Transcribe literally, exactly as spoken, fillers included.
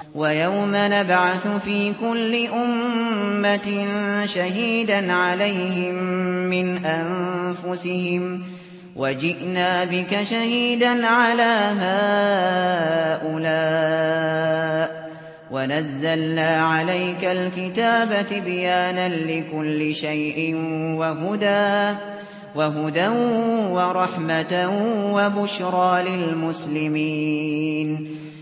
ويوم نبعث في كل أمة شهيدا عليهم من أنفسهم وجئنا بك شهيدا على هؤلاء ونزلنا عليك الكتاب تبيانا لكل شيء وهدى وهدى ورحمة وبشرى للمسلمين